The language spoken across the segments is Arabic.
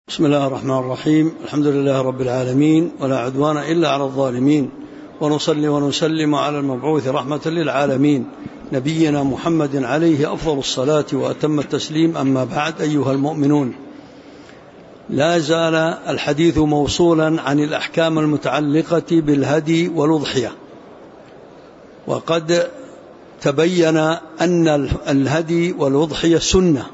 بسم الله الرحمن الرحيم. الحمد لله رب العالمين، ولا عدوان إلا على الظالمين، ونصلي ونسلم على المبعوث رحمة للعالمين نبينا محمد عليه أفضل الصلاة وأتم التسليم. أما بعد، أيها المؤمنون، لا زال الحديث موصولا عن الأحكام المتعلقة بالهدي والأضحية، وقد تبين أن الهدي والأضحية سنة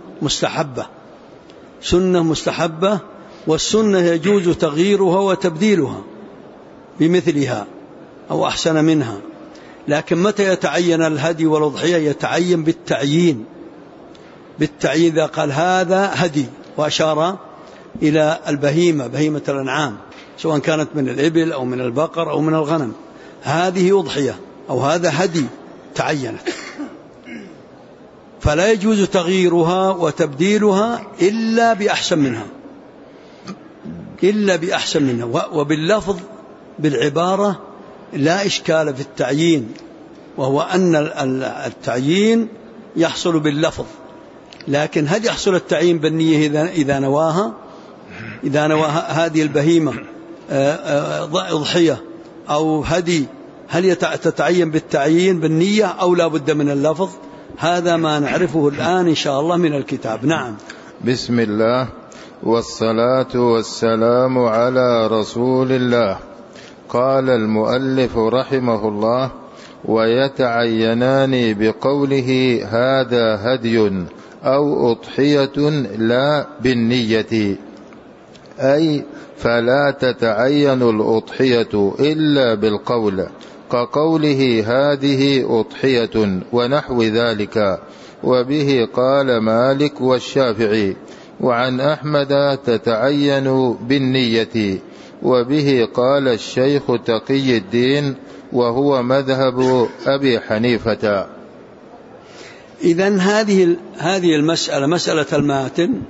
مستحبة، والسنة يجوز تغييرها وتبديلها بمثلها أو أحسن منها. لكن متى يتعين الهدي والأضحية؟ يتعين بالتعيين إذا قال هذا هدي وأشار إلى بهيمة الأنعام، سواء كانت من الإبل أو من البقر أو من الغنم، هذه أضحية أو هذا هدي تعينت، فلا يجوز تغييرها وتبديلها إلا بأحسن منها. وباللفظ بالعبارة لا إشكال في التعيين، وهو أن التعيين يحصل باللفظ، لكن هل يحصل التعيين بالنية إذا نواها هذه البهيمة أضحية أو هدي؟ هل تتعين بالتعيين بالنية أو لا بد من اللفظ؟ هذا ما نعرفه الآن إن شاء الله من الكتاب. نعم. بسم الله والصلاة والسلام على رسول الله. قال المؤلف رحمه الله: ويتعينان بقوله هذا هدي أو أضحية لا بالنية، أي فلا تتعين الأضحية إلا بالقول، كقوله هذه أضحية ونحو ذلك. وبه قال مالك والشافعي، وعن أحمد تتعين بالنية، وبه قال الشيخ تقي الدين، وهو مذهب أبي حنيفة. إذن هذه المسألة، مسألة الماتن،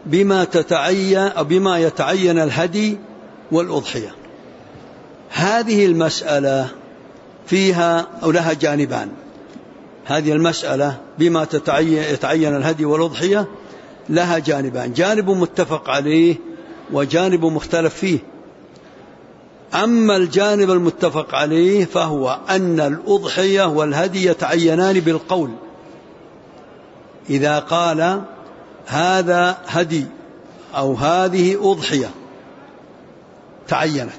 بما يتعين الهدي والأضحية. هذه المسألة فيها أو لها جانبان. هذه المسألة بما يتعين الهدي والأضحية لها جانبان: جانب متفق عليه وجانب مختلف فيه. أما الجانب المتفق عليه فهو أن الأضحية والهدي يتعينان بالقول، إذا قال هذا هدي أو هذه أضحية تعينت.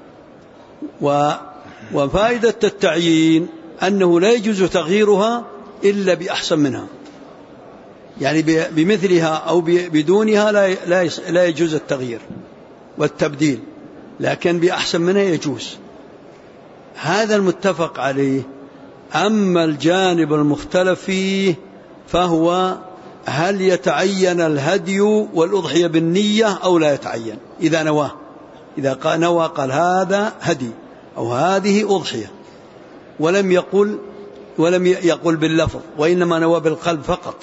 وفائدة التعيين أنه لا يجوز تغييرها إلا بأحسن منها، يعني بمثلها أو بدونها لا يجوز التغيير والتبديل، لكن بأحسن منها يجوز. هذا المتفق عليه. أما الجانب المختلف فيه فهو هل يتعين الهدي والأضحية بالنية أو لا يتعين؟ إذا نوى قال هذا هدي أو هذه أضحية، ولم يقل باللفظ، وإنما نوى بالقلب فقط،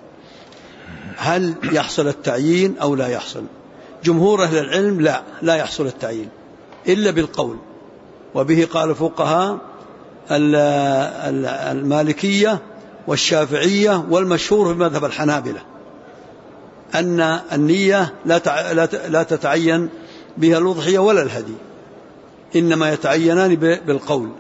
هل يحصل التعيين أو لا يحصل؟ جمهور أهل العلم لا يحصل التعيين إلا بالقول، وبه قال فقهاء المالكية والشافعية، والمشهور في مذهب الحنابلة أن النية لا تتعين بها الأضحية ولا الهدي، إنما يتعينان بالقول.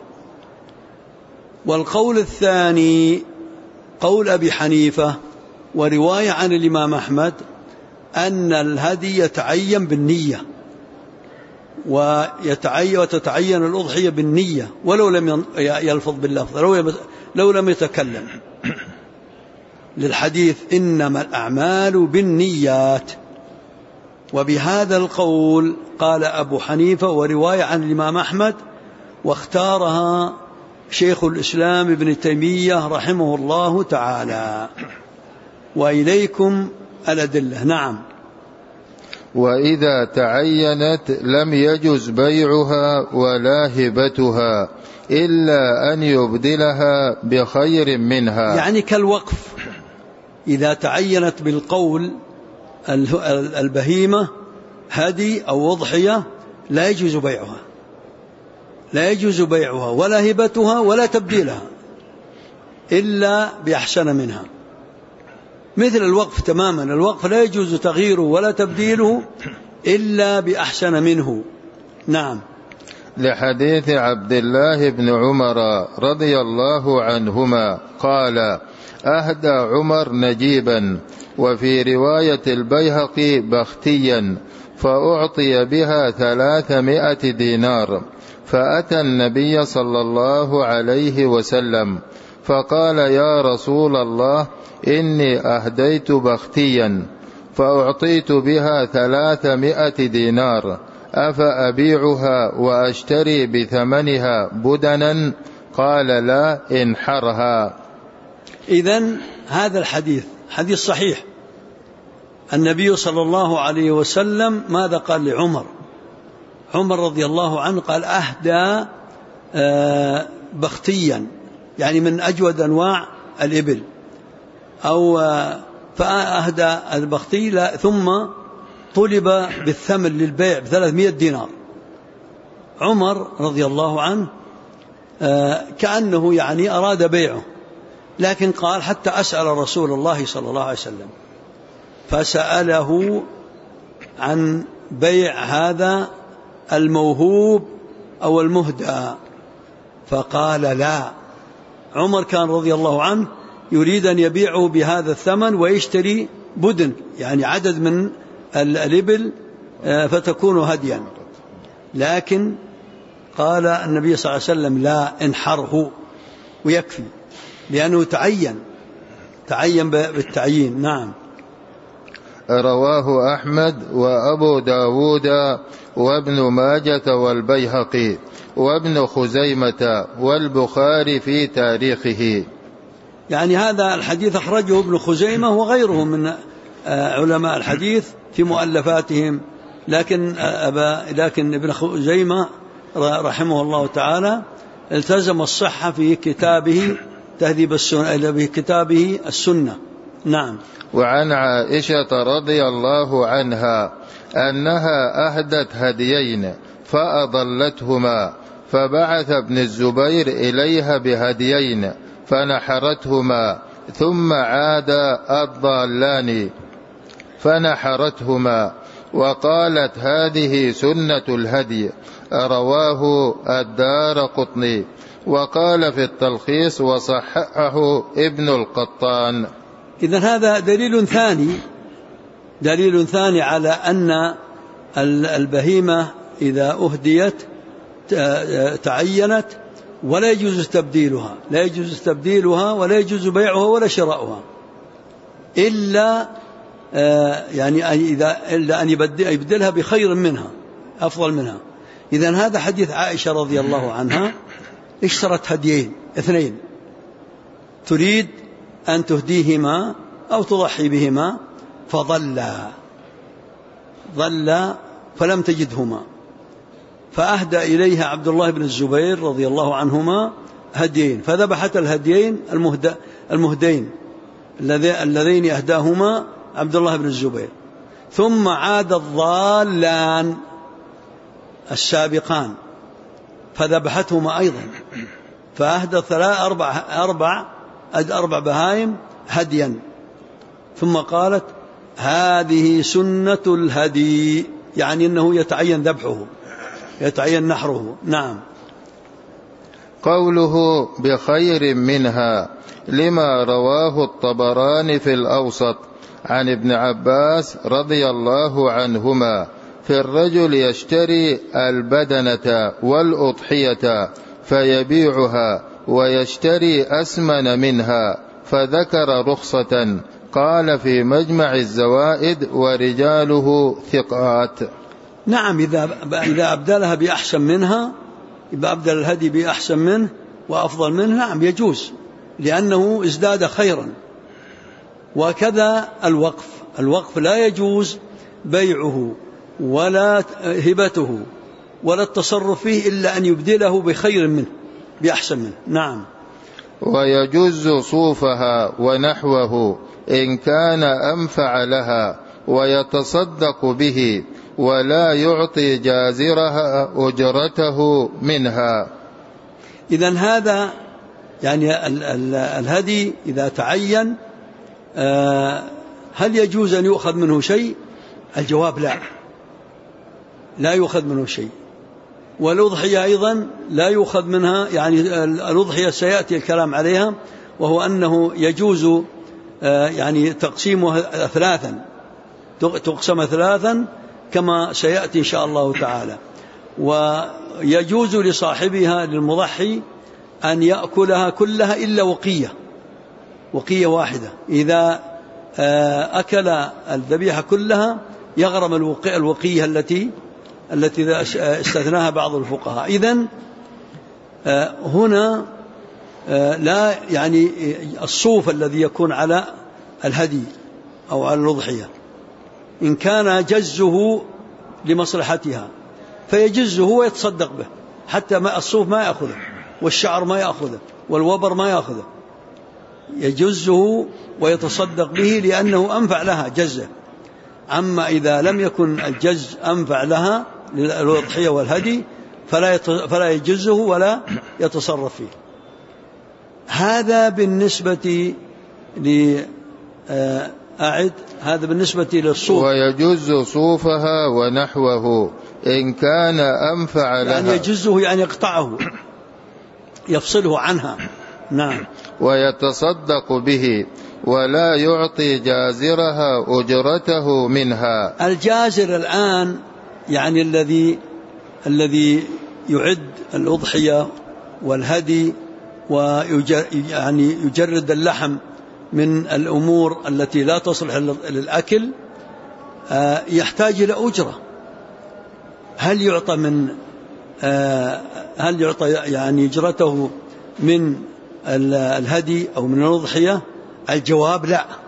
والقول الثاني قول أبي حنيفة ورواية عن الإمام أحمد أن الهدي يتعين بالنية وتتعين الأضحية بالنية ولو لم يلفظ باللفظ، لو لم يتكلم، للحديث إنما الأعمال بالنيات. وبهذا القول قال أبو حنيفة ورواية عن الإمام أحمد، واختارها شيخ الإسلام ابن تيمية رحمه الله تعالى. وإليكم الأدلة. نعم. وإذا تعينت لم يجز بيعها ولا هبتها إلا أن يبدلها بخير منها، يعني كالوقف. إذا تعينت بالقول البهيمة هدي أو أضحية لا يجوز بيعها ولا هبتها ولا تبديلها إلا بأحسن منها، مثل الوقف تماما. الوقف لا يجوز تغييره ولا تبديله إلا بأحسن منه. نعم. لحديث عبد الله بن عمر رضي الله عنهما قال: أهدى عمر نجيبا، وفي رواية البيهقي بختيا، فأعطي بها 300 دينار، فأتى النبي صلى الله عليه وسلم فقال: يا رسول الله، إني أهديت بختيا فأعطيت بها 300 دينار، أفأبيعها وأشتري بثمنها بدنا؟ قال: لا، انحرها. إذن هذا الحديث حديث صحيح. النبي صلى الله عليه وسلم ماذا قال لعمر؟ عمر رضي الله عنه قال: أهدى بختيا، يعني من أجود أنواع الإبل، أو فأهدى البختي، ثم طلب بالثمن للبيع ب300 دينار. عمر رضي الله عنه كأنه يعني أراد بيعه، لكن قال: حتى أسأل رسول الله صلى الله عليه وسلم، فسأله عن بيع هذا الموهوب أو المهدى، فقال: لا. عمر كان رضي الله عنه يريد أن يبيعه بهذا الثمن ويشتري بدن، يعني عدد من الإبل فتكون هديا، لكن قال النبي صلى الله عليه وسلم: لا، انحره ويكفي، لأنه تعين بالتعيين. نعم. رواه أحمد وأبو داود وابن ماجة والبيهقي وابن خزيمة والبخاري في تاريخه. يعني هذا الحديث أخرجه ابن خزيمة وغيره من علماء الحديث في مؤلفاتهم، لكن ابن خزيمة رحمه الله تعالى التزم الصحة في كتابه تهذيب السنة، في كتابه السنة. نعم. وعن عائشة رضي الله عنها أنها أهدت هديين فأضلتهما، فبعث ابن الزبير إليها بهديين فنحرتهما، ثم عاد الضالان فنحرتهما، وقالت: هذه سنة الهدي. رواه الدارقطني، وقال في التلخيص وصححه ابن القطان. إذن هذا دليل ثاني على أن البهيمة إذا أهديت تعينت ولا يجوز تبديلها ولا يجوز بيعها ولا شراؤها، إلا أن يبدلها بخير منها أفضل منها. إذن هذا حديث عائشة رضي الله عنها، اشترت هديين 2، تريد أن تهديهما أو تضحي بهما، فضلا فلم تجدهما، فأهدى إليها عبد الله بن الزبير رضي الله عنهما هديين، فذبحت الهديين المهدين اللذين أهداهما عبد الله بن الزبير، ثم عاد الضالان السابقان فذبحتهما أيضا، فأهدى أربع بهائم هديا، ثم قالت: هذه سنة الهدي، يعني أنه يتعين ذبحه، يتعين نحره. نعم. قوله بخير منها لما رواه الطبراني في الأوسط عن ابن عباس رضي الله عنهما في الرجل يشتري البدنة والأضحية فيبيعها ويشتري أسمن منها، فذكر رخصة، قال في مجمع الزوائد: ورجاله ثقات. نعم. إذا أبدلها بأحسن منها، إذا أبدل الهدي بأحسن منه وأفضل منه، نعم يجوز، لأنه ازداد خيرا. وكذا الوقف لا يجوز بيعه ولا هبته ولا التصرف فيه إلا أن يبدله بخير منه بأحسن منه. نعم. ويجوز صوفها ونحوه إن كان أنفع لها، ويتصدق به ولا يعطي جازرها أجرته منها. إذن هذا يعني الهدي إذا تعين هل يجوز أن يؤخذ منه شيء؟ الجواب لا، لا يؤخذ منه شيء. والأضحية أيضا لا يؤخذ منها، يعني الأضحية سيأتي الكلام عليها، وهو أنه يجوز يعني تقسيمها ثلاثا، تقسم ثلاثا كما سيأتي إن شاء الله تعالى. ويجوز لصاحبها للمضحي أن يأكلها كلها إلا وقية واحدة. إذا أكل الذبيحة كلها يغرم الوقية التي استثناها بعض الفقهاء. إذن هنا لا يعني الصوف الذي يكون على الهدي أو على الأضحية إن كان جزه لمصلحتها فيجزه ويتصدق به، حتى الصوف ما يأخذه، والشعر ما يأخذه، والوبر ما يأخذه، يجزه ويتصدق به لأنه أنفع لها جزه. أما إذا لم يكن الجز أنفع لها للأضحية والهدي فلا يجزه ولا يتصرف فيه. هذا بالنسبة هذا بالنسبة للصوف. ويجز صوفها ونحوه إن كان أنفع لها، يعني يجزه يعني يقطعه يفصله عنها. نعم. ويتصدق به ولا يعطي جازرها أجرته منها. الجازر الآن يعني الذي يعد الأضحية والهدي ويعني يجرد اللحم من الأمور التي لا تصلح للأكل، يحتاج إلى أجرة. هل يعطى يعني أجرته من الهدي أو من الأضحية؟ الجواب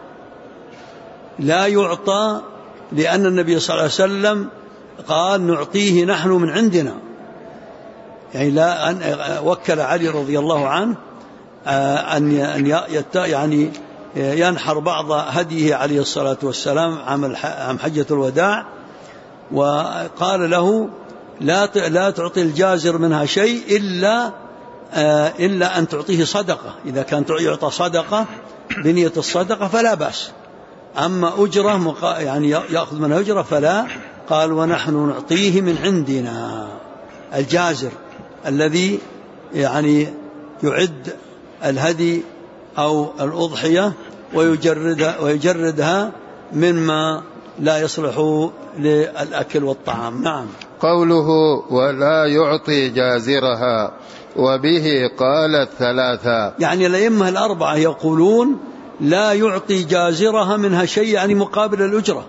لا يعطى، لأن النبي صلى الله عليه وسلم قال نعطيه نحن من عندنا. يعني لا أن وكل علي رضي الله عنه أن يعني ينحر بعض هديه عليه الصلاة والسلام عام حجة الوداع، وقال له لا تعطي الجازر منها شيء إلا أن تعطيه صدقة. إذا كان يعطى صدقة بنية الصدقة فلا بأس، أما أجرة يعني يأخذ منها أجرة فلا. قال ونحن نعطيه من عندنا. الجازر الذي يعني يعد الهدي أو الأضحية ويجردها مما لا يصلح للأكل والطعام. نعم. قوله ولا يعطي جازرها، وبه قال الثلاثة، يعني الأئمة الأربعة يقولون لا يعطي جازرها منها شيء، يعني مقابل الأجرة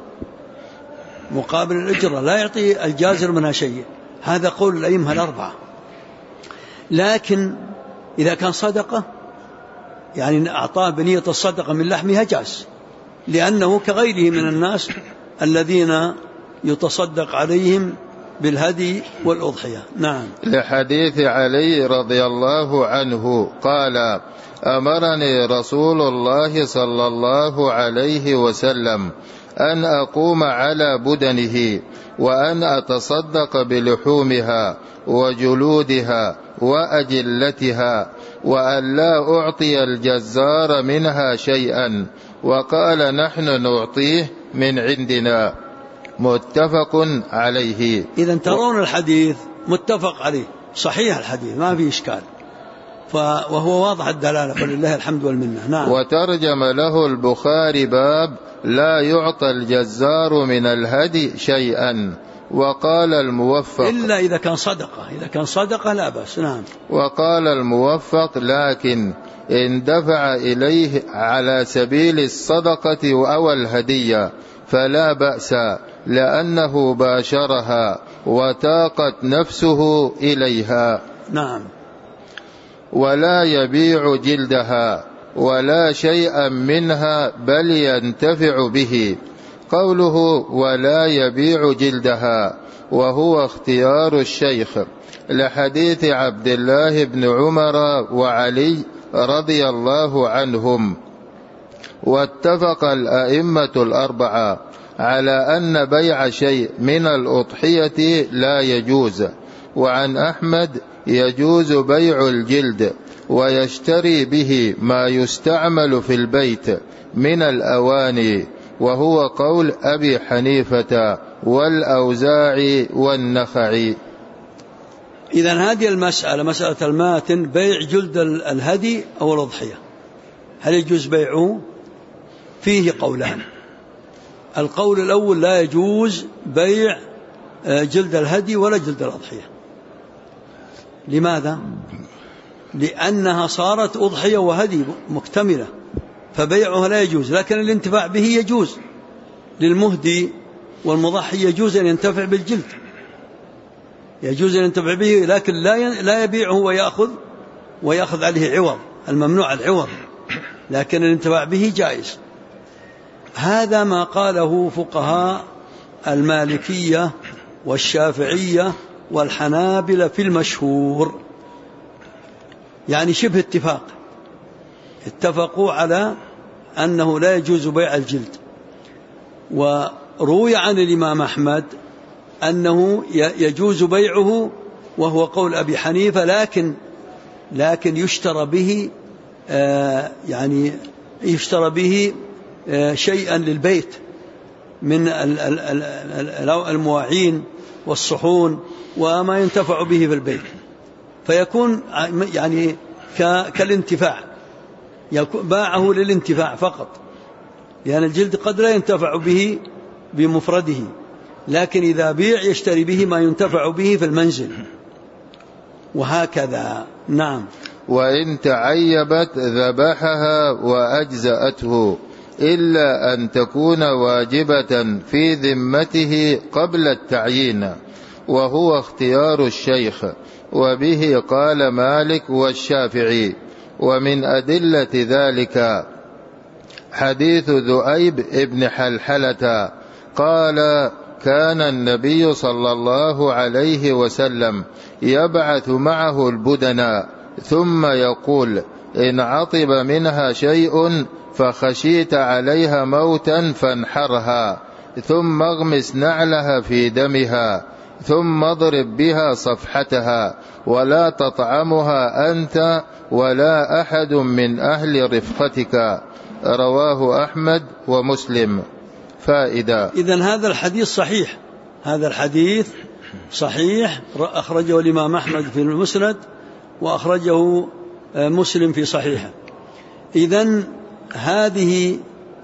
لا يعطي الجازر منها شيء. هذا قول الأئمة الأربعة. لكن إذا كان صدقة يعني أعطاه بنية الصدقة من لحمها جاز، لأنه كغيره من الناس الذين يتصدق عليهم بالهدي والأضحية. نعم. لحديث علي رضي الله عنه قال أمرني رسول الله صلى الله عليه وسلم أن أقوم على بدنه وأن أتصدق بلحومها وجلودها وأجلتها، وأن لا أعطي الجزار منها شيئا، وقال نحن نعطيه من عندنا. متفق عليه. إذن ترون الحديث متفق عليه، صحيح الحديث ما فيه إشكال، وهو واضح الدلالة فلله الحمد والمنة. نعم. وترجم له البخاري باب لا يعطى الجزار من الهدي شيئا، وقال الموفق إلا إذا كان صدقة لا بأس. نعم. وقال الموفق لكن إن دفع إليه على سبيل الصدقة أو الهدية فلا بأس، لأنه باشرها وتاقت نفسه إليها. نعم. ولا يبيع جلدها ولا شيئا منها بل ينتفع به. قوله ولا يبيع جلدها وهو اختيار الشيخ لحديث عبد الله بن عمر وعلي رضي الله عنهم. واتفق الأئمة الأربعة على أن بيع شيء من الأضحية لا يجوز. وعن أحمد يجوز بيع الجلد ويشتري به ما يستعمل في البيت من الأواني وهو قول أبي حنيفة والأوزاعي والنخعي. إذن هذه المسألة، مسألة الماتن، بيع جلد الهدي أو الأضحية، هل يجوز بيعه؟ فيه قولان. القول الأول لا يجوز بيع جلد الهدي ولا جلد الأضحية. لماذا؟ لأنها صارت أضحية وهدي مكتملة، فبيعها لا يجوز، لكن الانتفاع به يجوز. للمهدي والمضحي يجوز أن ينتفع بالجلد، يجوز أن ينتفع به، لكن لا يبيعه ويأخذ عليه عوض، الممنوع العوض، لكن الانتفاع به جائز. هذا ما قاله فقهاء المالكية والشافعية والحنابلة في المشهور، يعني شبه اتفاق، اتفقوا على أنه لا يجوز بيع الجلد. وروي عن الإمام أحمد أنه يجوز بيعه، وهو قول أبي حنيفة، لكن يشترى به يعني يشترى به شيئا للبيت من المواعين والصحون وما ينتفع به في البيت، فيكون يعني كالانتفاع، باعه للانتفاع فقط، لأن الجلد قد لا ينتفع به بمفرده، لكن إذا بيع يشتري به ما ينتفع به في المنزل، وهكذا. نعم. وإن تعيبت ذبحها وأجزأته، إلا أن تكون واجبة في ذمته قبل التعيين، وهو اختيار الشيخ، وبه قال مالك والشافعي. ومن أدلة ذلك حديث ذؤيب ابن حلحلة قال: كان النبي صلى الله عليه وسلم يبعث معه البدنا، ثم يقول: إن عطب منها شيء فخشيت عليها موتا فانحرها، ثم اغمس نعلها في دمها، ثم اضرب بها صفحتها، ولا تطعمها أنت ولا أحد من أهل رفقتك. رواه أحمد ومسلم. فائدة: إذن هذا الحديث صحيح، هذا الحديث صحيح، أخرجه الإمام أحمد في المسند، وأخرجه مسلم في صحيحه. إذن هذه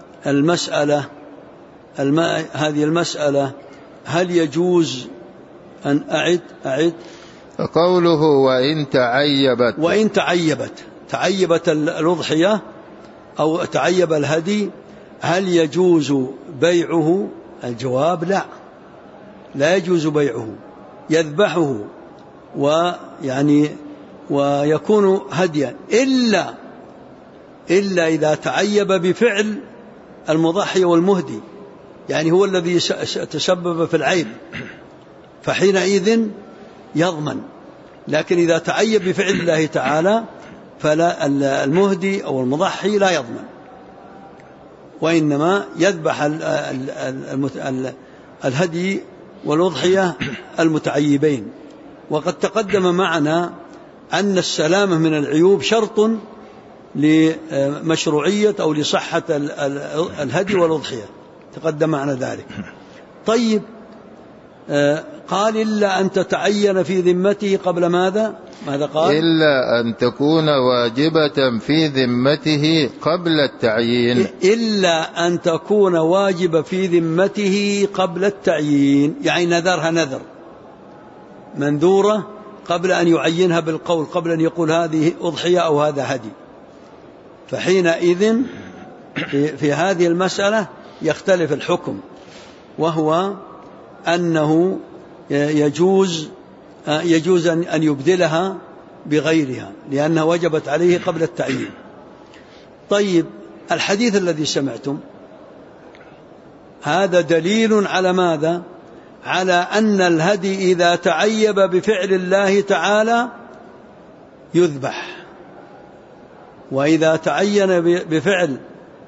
المسألة هل يجوز أن أعد قوله وإن تعيبت الأضحية أو تعيب الهدي، هل يجوز بيعه؟ الجواب لا يجوز بيعه، يذبحه ويكون هديا، إلا إذا تعيب بفعل المضحي والمهدي، يعني هو الذي تسبب في العيب، فحينئذ يضمن. لكن إذا تعيب بفعل الله تعالى فلا، المهدي أو المضحي لا يضمن، وإنما يذبح الهدي والأضحية المتعيبين. وقد تقدم معنا أن السلامة من العيوب شرط لمشروعية أو لصحة الهدي والأضحية، تقدم معنا ذلك. طيب، قال: إلا أن تتعين في ذمته قبل ماذا قال؟ إلا أن تكون واجبة في ذمته قبل التعيين. إلا أن تكون واجبة في ذمته قبل التعيين، يعني نذرها نذر منذورة قبل أن يعينها بالقول، قبل أن يقول هذه أضحية أو هذا هدي. فحينئذ في هذه المسألة يختلف الحكم، وهو أنه يجوز أن يبدلها بغيرها، لأنها وجبت عليه قبل التعيين. طيب، الحديث الذي سمعتم هذا دليل على ماذا؟ على أن الهدي إذا تعيب بفعل الله تعالى يذبح، وإذا تعين بفعل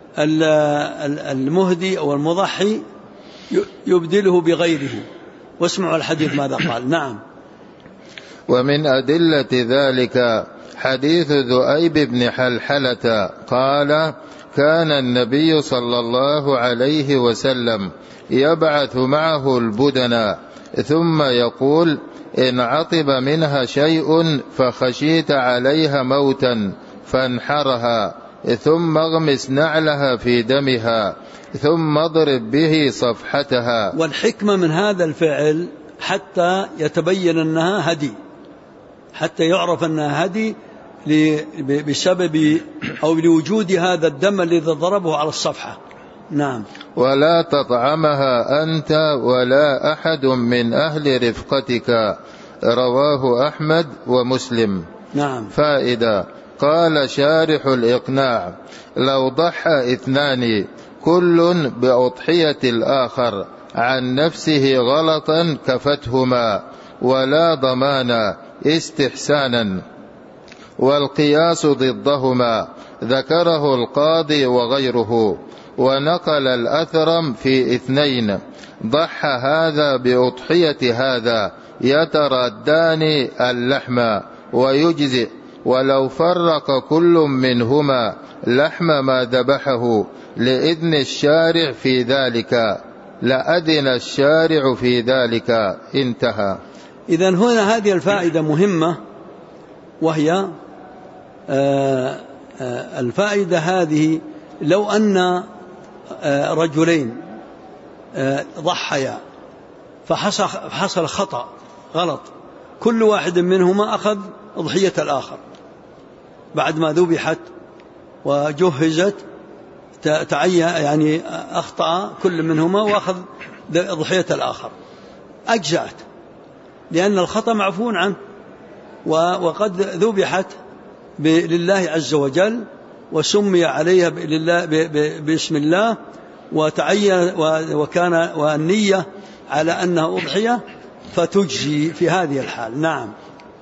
المهدي أو المضحي يبدله بغيره. واسمعوا الحديث ماذا قال. نعم. ومن أدلة ذلك حديث ذؤيب بن حلحلة قال: كان النبي صلى الله عليه وسلم يبعث معه البدن ثم يقول: إن عطب منها شيء فخشيت عليها موتا فانحرها، ثم اغمس نعلها في دمها، ثم اضرب به صفحتها. والحكمة من هذا الفعل حتى يتبين أنها هدي، حتى يعرف أنها هدي بسبب أو لوجود هذا الدم الذي ضربه على الصفحة. نعم. ولا تطعمها أنت ولا أحد من أهل رفقتك. رواه أحمد ومسلم. نعم. فائدة. قال شارح الإقناع: لو ضحى اثنان كل بأضحية الآخر عن نفسه غلطا كفتهما ولا ضمان استحسانا، والقياس ضدهما، ذكره القاضي وغيره. ونقل الأثرم في اثنين: ضحى هذا بأضحية هذا يتردان اللحم ويجزئ، ولو فرق كل منهما لحم ما ذبحه لإذن الشارع في ذلك لأذن الشارع في ذلك. انتهى. إذن هنا هذه الفائدة مهمة، وهي الفائدة هذه: لو أن رجلين ضحيا فحصل خطأ غلط، كل واحد منهما أخذ أضحية الآخر بعد ما ذبحت وجهزت، يعني أخطأ كل منهما وأخذ أضحية الآخر، أجزأت، لأن الخطأ معفو عنه، وقد ذبحت لله عز وجل وسمي عليها باسم الله وتعين وكان والنية على أنها أضحية، فتجزي في هذه الحال. نعم.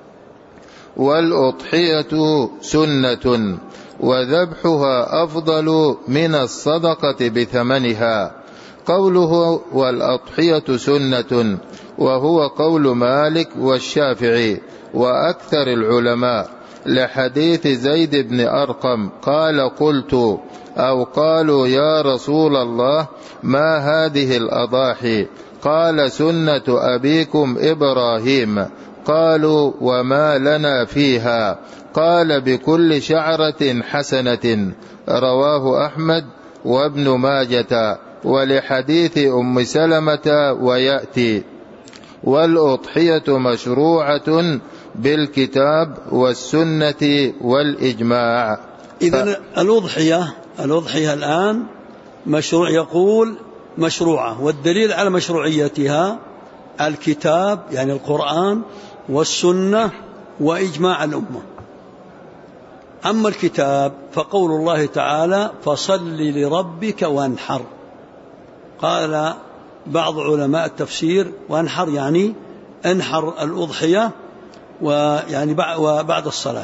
والأضحية سنة وذبحها أفضل من الصدقة بثمنها. قوله والأضحية سنة وهو قول مالك والشافعي وأكثر العلماء، لحديث زيد بن أرقم قال: قلت أو قالوا يا رسول الله ما هذه الأضاحي؟ قال: سنة أبيكم إبراهيم. قالوا: وما لنا فيها؟ قال: بكل شعرة حسنة. رواه أحمد وابن ماجة. ولحديث أم سلمة ويأتي. والأضحية مشروعة بالكتاب والسنة والإجماع. إذن الأضحية الآن مشروع، يقول مشروعة، والدليل على مشروعيتها الكتاب يعني القرآن والسنة وإجماع الأمة. أما الكتاب فقول الله تعالى: فصل لربك وانحر. قال بعض علماء التفسير: وانحر يعني انحر الأضحية ويعني وبعد الصلاة.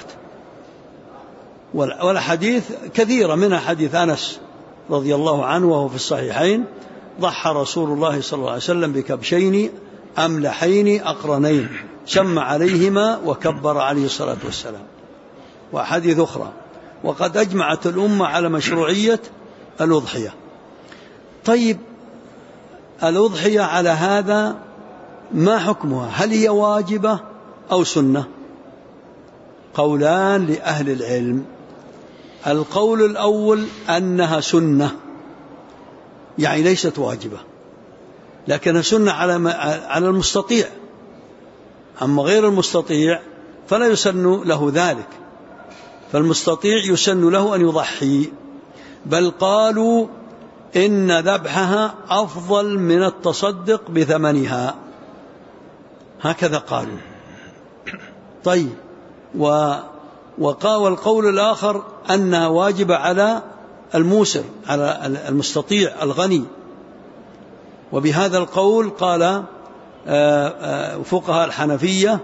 والحديث كثيرة، منها حديث أنس رضي الله عنه وهو في الصحيحين: ضحى رسول الله صلى الله عليه وسلم بكبشين أملحين أقرنين سمى عليهما وكبر عليه الصلاة والسلام. وحديث أخرى. وقد أجمعت الأمة على مشروعية الأضحية. طيب، الأضحية على هذا ما حكمها؟ هل هي واجبة أو سنة؟ قولان لأهل العلم. القول الأول أنها سنة، يعني ليست واجبة، لكنها سنة على المستطيع. أما غير المستطيع فلا يسن له ذلك، فالمستطيع يسن له أن يضحي. بل قالوا إن ذبحها أفضل من التصدق بثمنها، هكذا قالوا. طيب، والقول الآخر أنها واجبة على الموسر، على المستطيع الغني. وبهذا القول قال فقهاء الحنفية،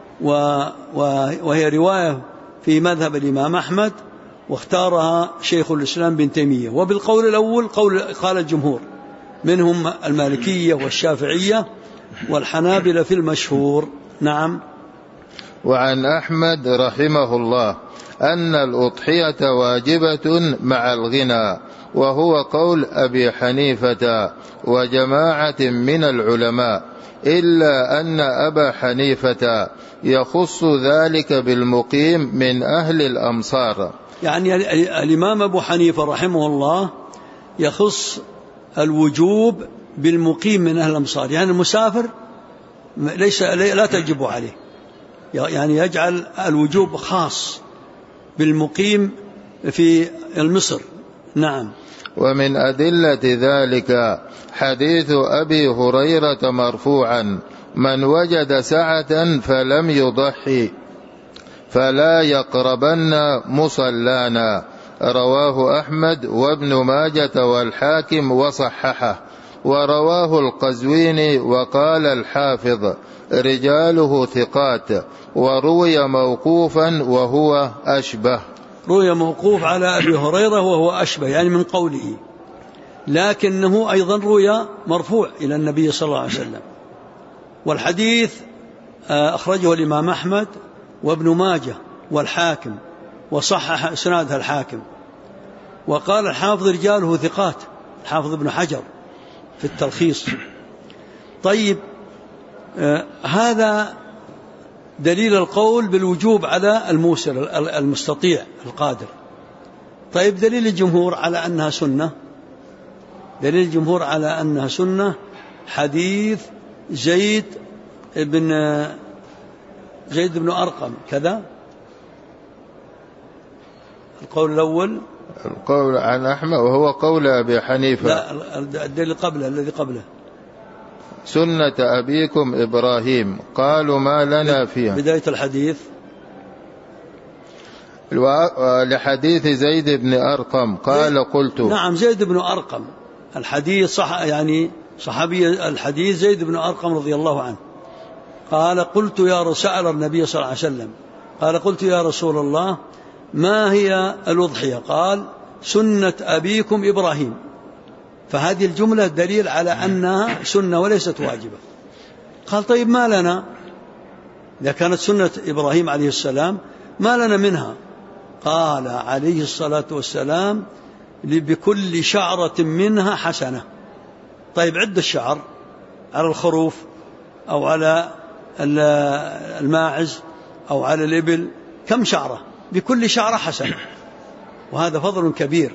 وهي رواية في مذهب الإمام أحمد، واختارها شيخ الإسلام بن تيمية. وبالقول الأول قال الجمهور، منهم المالكية والشافعية والحنابلة في المشهور. نعم. وعن أحمد رحمه الله أن الأضحية واجبة مع الغنى، وهو قول أبي حنيفة وجماعة من العلماء، إلا أن أبا حنيفة يخص ذلك بالمقيم من أهل الأمصار. يعني الإمام أبو حنيفة رحمه الله يخص الوجوب بالمقيم من أهل الأمصار، يعني المسافر لا تجب عليه، يعني يجعل الوجوب خاص بالمقيم في مصر. نعم. ومن أدلة ذلك حديث أبي هريرة مرفوعا: من وجد سعة فلم يضحي فلا يقربن مصلانا، رواه أحمد وابن ماجة والحاكم وصححه، ورواه القزويني وقال الحافظ رجاله ثقات، وروي موقوفا وهو أشبه. روي موقوف على أبي هريرة وهو أشبه، يعني من قوله، لكنه أيضا روي مرفوع إلى النبي صلى الله عليه وسلم. والحديث أخرجه الإمام أحمد وابن ماجه والحاكم وصحح إسناده الحاكم، وقال الحافظ رجاله ثقات، الحافظ ابن حجر في التلخيص. طيب، هذا دليل القول بالوجوب على الموسر المستطيع القادر. طيب، دليل الجمهور على أنها سنة، دليل الجمهور على أنها سنة حديث زيد بن أرقم كذا. القول الأول القول عن أحمد وهو قول أبي حنيفة. لا، الدليل قبله الذي قبله: سنة أبيكم إبراهيم، قالوا ما لنا فيها. بداية الحديث لحديث زيد بن أرقم قال قلت. نعم، زيد بن أرقم الحديث صح، يعني صحابي الحديث زيد بن أرقم رضي الله عنه قال قلت سأل النبي صلى الله عليه وسلم، قال قلت يا رسول الله ما هي الأضحية؟ قال سنة أبيكم إبراهيم. فهذه الجملة دليل على أنها سنة وليست واجبة. قال طيب ما لنا إذا كانت سنة إبراهيم عليه السلام، ما لنا منها؟ قال عليه الصلاة والسلام بكل شعرة منها حسنة. طيب، عد الشعر على الخروف أو على الماعز أو على الإبل كم شعرة؟ بكل شعرة حسنة، وهذا فضل كبير.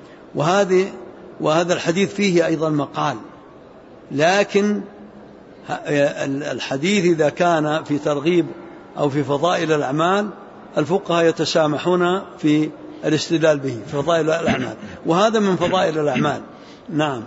وهذا الحديث فيه أيضا مقال، لكن الحديث إذا كان في ترغيب أو في فضائل الأعمال الفقهاء يتسامحون في الاستدلال به في فضائل الأعمال، وهذا من فضائل الأعمال. نعم.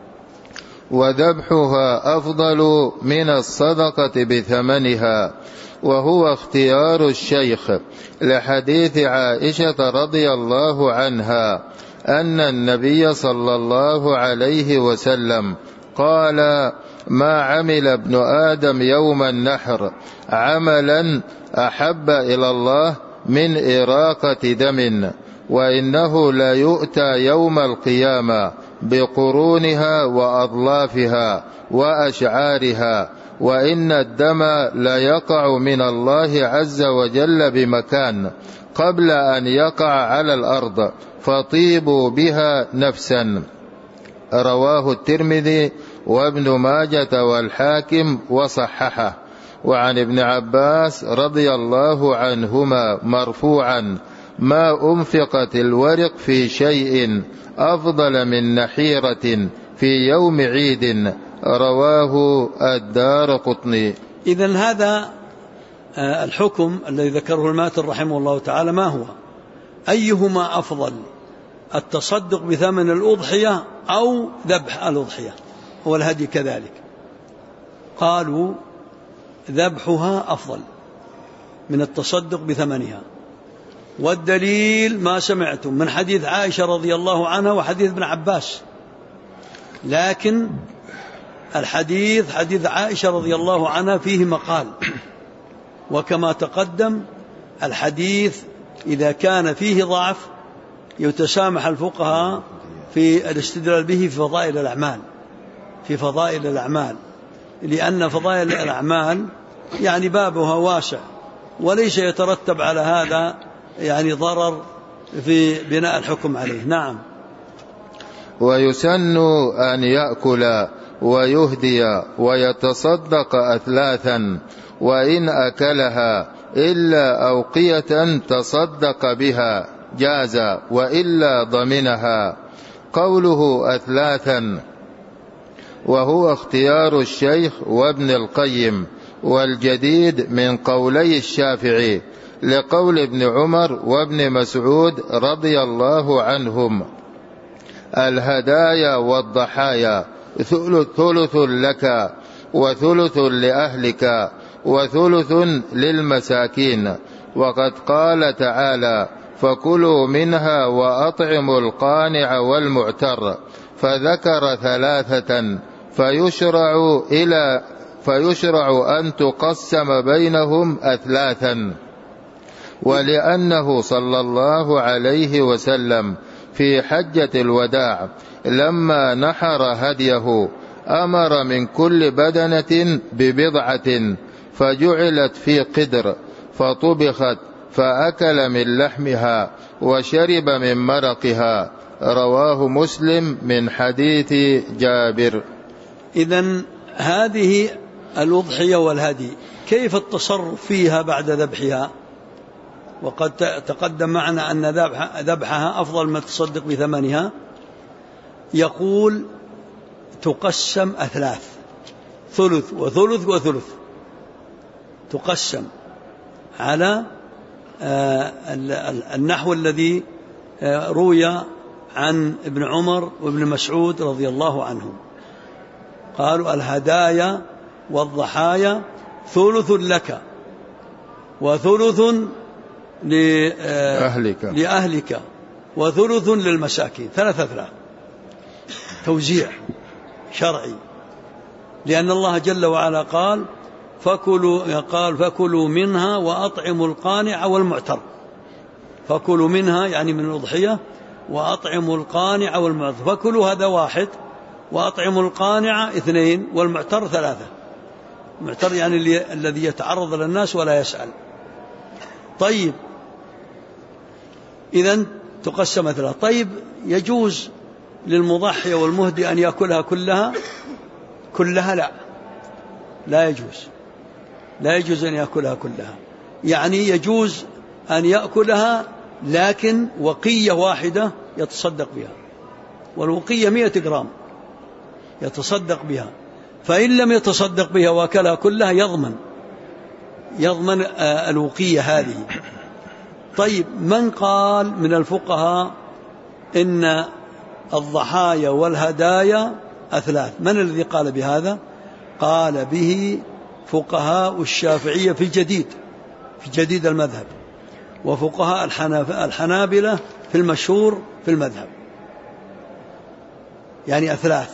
وذبحها أفضل من الصدقة بثمنها، وهو اختيار الشيخ، لحديث عائشة رضي الله عنها أن النبي صلى الله عليه وسلم قال: ما عمل ابن آدم يوم النحر عملا أحب إلى الله من إراقة دم، وإنه لا يؤتى يوم القيامة بقرونها وأضلافها وأشعارها، وإن الدم لا يقع من الله عز وجل بمكان قبل أن يقع على الأرض، فطيبوا بها نفسا. رواه الترمذي وابن ماجة والحاكم وصححه. وعن ابن عباس رضي الله عنهما مرفوعا: ما أنفقت الورق في شيء أفضل من نحيرة في يوم عيد، رواه الدارقطني. إذن هذا الحكم الذي ذكره الماتر رحمه الله تعالى ما هو؟ أيهما أفضل، التصدق بثمن الأضحية أو ذبح الأضحية والهدي كذلك؟ قالوا ذبحها أفضل من التصدق بثمنها، والدليل ما سمعتم من حديث عائشة رضي الله عنها وحديث ابن عباس، لكن حديث عائشة رضي الله عنها فيه مقال، وكما تقدم الحديث إذا كان فيه ضعف يتسامح الفقهاء في الاستدلال به في فضائل الأعمال، لأن فضائل الأعمال يعني بابها واسع، وليس يترتب على هذا يعني ضرر في بناء الحكم عليه. نعم. ويسن أن يأكل ويهدي ويتصدق أثلاثا، وإن أكلها إلا أوقية تصدق بها جاز، وإلا ضمنها. قوله أثلاثا وهو اختيار الشيخ وابن القيم، والجديد من قولي الشافعي لقول ابن عمر وابن مسعود رضي الله عنهم: الهدايا والضحايا ثلث لك وثلث لأهلك وثلث للمساكين. وقد قال تعالى: فكلوا منها وأطعموا القانع والمعتر، فذكر ثلاثة، فيشرع أن تقسم بينهم أثلاثا. ولأنه صلى الله عليه وسلم في حجة الوداع لما نحر هديه أمر من كل بدنة ببضعة، فجعلت في قدر فطبخت، فأكل من لحمها وشرب من مرقها. رواه مسلم من حديث جابر. إذن هذه الأضحية والهدي كيف التصرف فيها بعد ذبحها؟ وقد تقدم معنا أن ذبحها أفضل ما تصدق بثمنها. يقول تقسم أثلاث، ثلث وثلث وثلث، تقسم على النحو الذي روي عن ابن عمر وابن مسعود رضي الله عنهم، قالوا: الهدايا والضحايا ثلث لك وثلث لأهلك وثلث للمساكين. ثلاثة توزيع شرعي، لأن الله جل وعلا قال: فكلوا منها وأطعموا القانع والمعتر. فكلوا منها يعني من الأضحية، وأطعموا القانع والمعتر. فكلوا هذا واحد، وأطعموا القانع اثنين، والمعتر ثلاثة. المعتر يعني الذي يتعرض للناس ولا يسأل. طيب، إذن تقسم ثلاثة. طيب، يجوز للمضحي والمهدي أن يأكلها كلها؟ لا يجوز أن يأكلها كلها. يعني يجوز أن يأكلها، لكن وقية واحدة يتصدق بها، والوقية 100 جرام يتصدق بها. فإن لم يتصدق بها وأكلها كلها يضمن الوقية هذه. طيب، من قال من الفقهاء إن الضحايا والهدايا أثلاث؟ من الذي قال بهذا؟ قال به فقهاء الشافعية في جديد المذهب، وفقهاء الحنابلة في المشهور في المذهب، يعني أثلاث.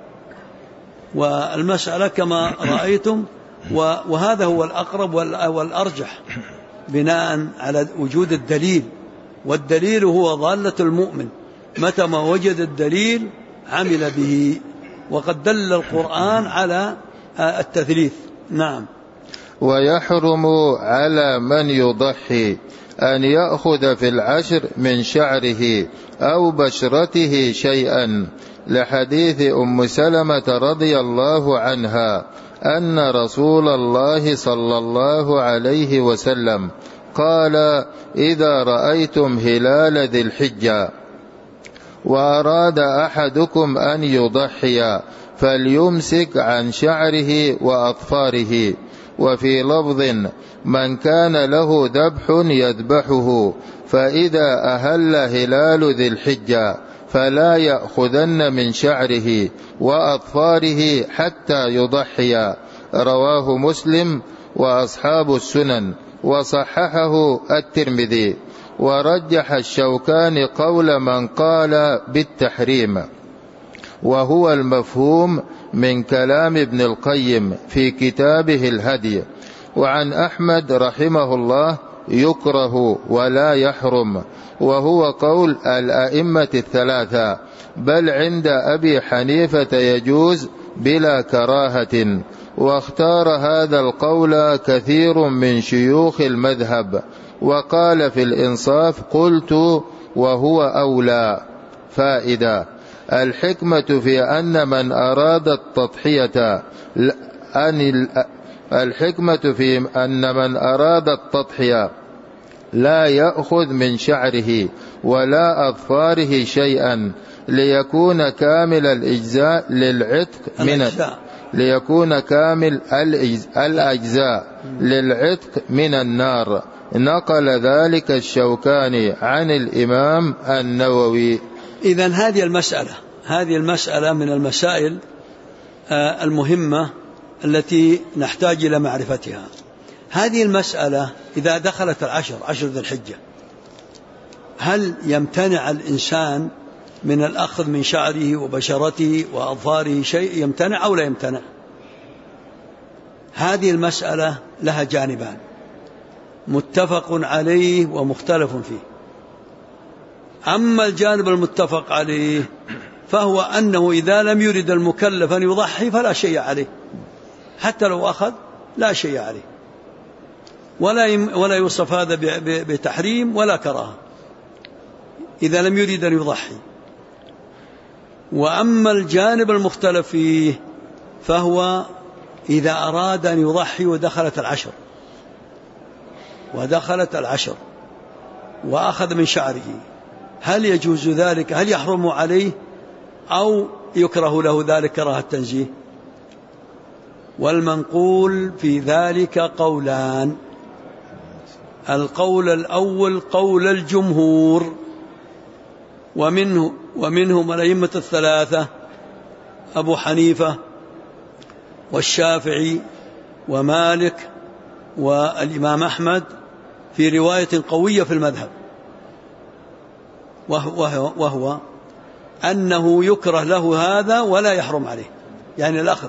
والمسألة كما رأيتم، وهذا هو الأقرب والأرجح بناء على وجود الدليل، والدليل هو ضالة المؤمن، متى ما وجد الدليل عمل به، وقد دل القرآن على التثليث. نعم. ويحرم على من يضحي أن يأخذ في العشر من شعره أو بشرته شيئا، لحديث أم سلمة رضي الله عنها أن رسول الله صلى الله عليه وسلم قال: إذا رأيتم هلال ذي الحجة وأراد أحدكم أن يضحي فليمسك عن شعره وأظفاره. وفي لفظ: من كان له ذبح يذبحه، فإذا أهل هلال ذي الحجة فلا يأخذن من شعره وأظفاره حتى يضحي. رواه مسلم وأصحاب السنن، وصححه الترمذي. ورجح الشوكاني قول من قال بالتحريم، وهو المفهوم من كلام ابن القيم في كتابه الهدي. وعن أحمد رحمه الله: يكره ولا يحرم، وهو قول الأئمة الثلاثة، بل عند أبي حنيفة يجوز بلا كراهة. واختار هذا القول كثير من شيوخ المذهب. وقال في الإنصاف: قلت وهو أولى. فائدة: الحكمة في أن من أراد التضحية لا يأخذ من شعره ولا أظفاره شيئا ليكون كامل الإجزاء للعتق من النار. نقل ذلك الشوكاني عن الإمام النووي. إذن هذه المسألة من المسائل المهمة التي نحتاج إلى معرفتها. هذه المسألة إذا دخلت عشر ذي الحجة، هل يمتنع الإنسان من الأخذ من شعره وبشرته وأظفاره شيء؟ يمتنع أو لا يمتنع؟ هذه المسألة لها جانبان، متفق عليه ومختلف فيه. أما الجانب المتفق عليه فهو أنه إذا لم يرد المكلف أن يضحي فلا شيء عليه، حتى لو أخذ لا شيء عليه، ولا يوصف هذا بتحريم ولا كراهة إذا لم يرد أن يضحي. وأما الجانب المختلف فيه فهو إذا أراد أن يضحي ودخلت العشر وأخذ من شعره، هل يجوز ذلك؟ هل يحرم عليه أو يكره له ذلك كراهة التنزيه؟ والمنقول في ذلك قولان. القول الأول قول الجمهور، ومنهم الأئمة الثلاثة أبو حنيفة والشافعي ومالك والإمام أحمد، في رواية قوية في المذهب، وهو أنه يكره له هذا ولا يحرم عليه، يعني الأخذ،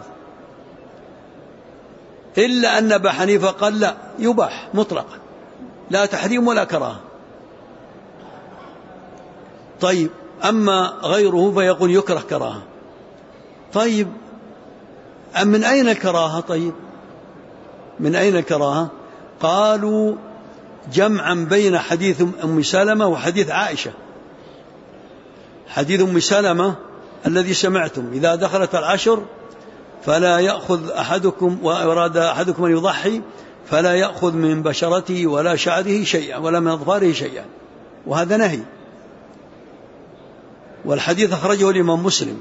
إلا أن أبا حنيفة قال لا، يباح مطلقا، لا تحريم ولا كراهة. طيب، أما غيره فيقول يكره كراهة. طيب، من أين الكراهة؟ طيب، من أين الكراهة؟ قالوا جمعا بين حديث أم سلمة وحديث عائشة. حديث أم سلمة الذي سمعتم: إذا دخلت العشر فلا يأخذ أحدكم، وأراد أحدكم أن يضحي فلا يأخذ من بشرته ولا شعره شيئا ولا من أظفاره شيئا، وهذا نهي. والحديث أخرجه الإمام مسلم.